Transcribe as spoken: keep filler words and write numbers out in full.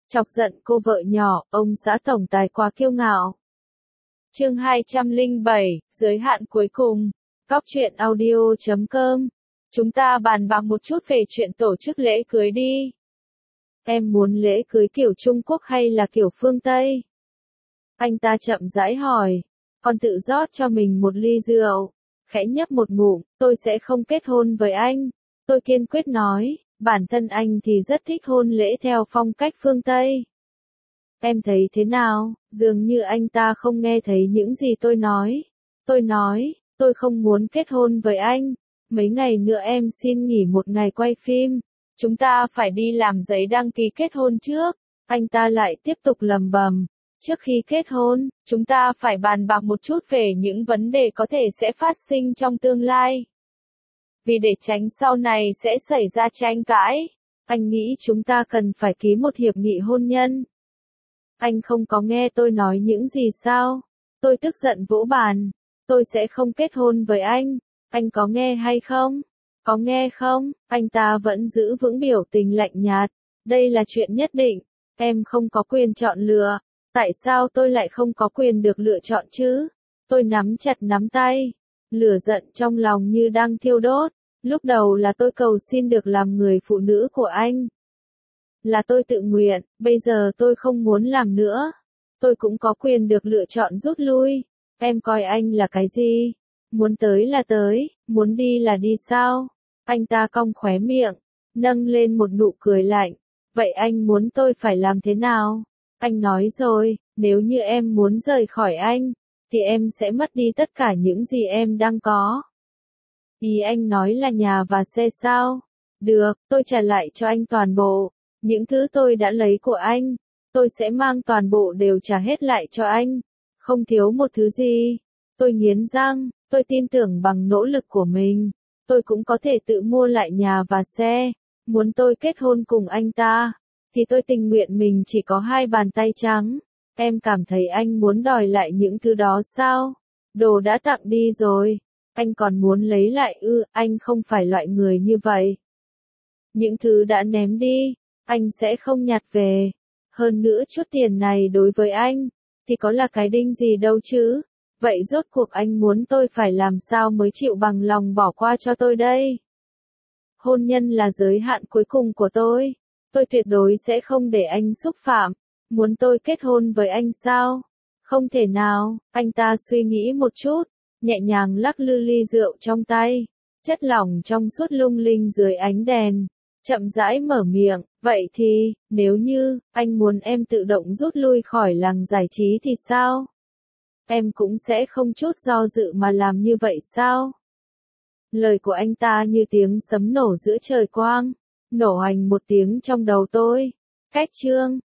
Chọc giận cô vợ nhỏ, ông xã tổng tài quá kiêu ngạo. Chương hai trăm lẻ bảy, giới hạn cuối cùng. Góc truyện audio chấm com. Chúng ta bàn bạc một chút về chuyện tổ chức lễ cưới đi. Em muốn lễ cưới kiểu Trung Quốc hay là kiểu phương Tây? Anh ta chậm rãi hỏi. Còn tự rót cho mình một ly rượu. Khẽ nhấp một ngụm, tôi sẽ không kết hôn với anh. Tôi kiên quyết nói, bản thân anh thì rất thích hôn lễ theo phong cách phương Tây. Em thấy thế nào? Dường như anh ta không nghe thấy những gì tôi nói. Tôi nói, tôi không muốn kết hôn với anh. Mấy ngày nữa em xin nghỉ một ngày quay phim. Chúng ta phải đi làm giấy đăng ký kết hôn trước. Anh ta lại tiếp tục lầm bầm. Trước khi kết hôn, chúng ta phải bàn bạc một chút về những vấn đề có thể sẽ phát sinh trong tương lai. Vì để tránh sau này sẽ xảy ra tranh cãi, anh nghĩ chúng ta cần phải ký một hiệp nghị hôn nhân. Anh không có nghe tôi nói những gì sao? Tôi tức giận vỗ bàn. Tôi sẽ không kết hôn với anh. Anh có nghe hay không? Có nghe không? Anh ta vẫn giữ vững biểu tình lạnh nhạt. Đây là chuyện nhất định. Em không có quyền chọn lựa. Tại sao tôi lại không có quyền được lựa chọn chứ? Tôi nắm chặt nắm tay. Lửa giận trong lòng như đang thiêu đốt. Lúc đầu là tôi cầu xin được làm người phụ nữ của anh. Là tôi tự nguyện, bây giờ tôi không muốn làm nữa. Tôi cũng có quyền được lựa chọn rút lui. Em coi anh là cái gì? Muốn tới là tới, muốn đi là đi sao? Anh ta cong khóe miệng, nâng lên một nụ cười lạnh. Vậy anh muốn tôi phải làm thế nào? Anh nói rồi, nếu như em muốn rời khỏi anh, thì em sẽ mất đi tất cả những gì em đang có. Ý anh nói là nhà và xe sao? Được, tôi trả lại cho anh toàn bộ. Những thứ tôi đã lấy của anh, tôi sẽ mang toàn bộ đều trả hết lại cho anh. Không thiếu một thứ gì. Tôi nghiến răng, tôi tin tưởng bằng nỗ lực của mình. Tôi cũng có thể tự mua lại nhà và xe. Muốn tôi kết hôn cùng anh ta, thì tôi tình nguyện mình chỉ có hai bàn tay trắng. Em cảm thấy anh muốn đòi lại những thứ đó sao? Đồ đã tặng đi rồi. Anh còn muốn lấy lại ư? Anh không phải loại người như vậy. Những thứ đã ném đi, anh sẽ không nhặt về. Hơn nữa chút tiền này đối với anh, thì có là cái đinh gì đâu chứ. Vậy rốt cuộc anh muốn tôi phải làm sao mới chịu bằng lòng bỏ qua cho tôi đây? Hôn nhân là giới hạn cuối cùng của tôi. Tôi tuyệt đối sẽ không để anh xúc phạm. Muốn tôi kết hôn với anh sao? Không thể nào. Anh ta suy nghĩ một chút, nhẹ nhàng lắc lư ly rượu trong tay. Chất lỏng trong suốt lung linh dưới ánh đèn. Chậm rãi mở miệng, vậy thì, nếu như, anh muốn em tự động rút lui khỏi làng giải trí thì sao? Em cũng sẽ không chút do dự mà làm như vậy sao? Lời của anh ta như tiếng sấm nổ giữa trời quang, nổ hoành một tiếng trong đầu tôi. Cách chương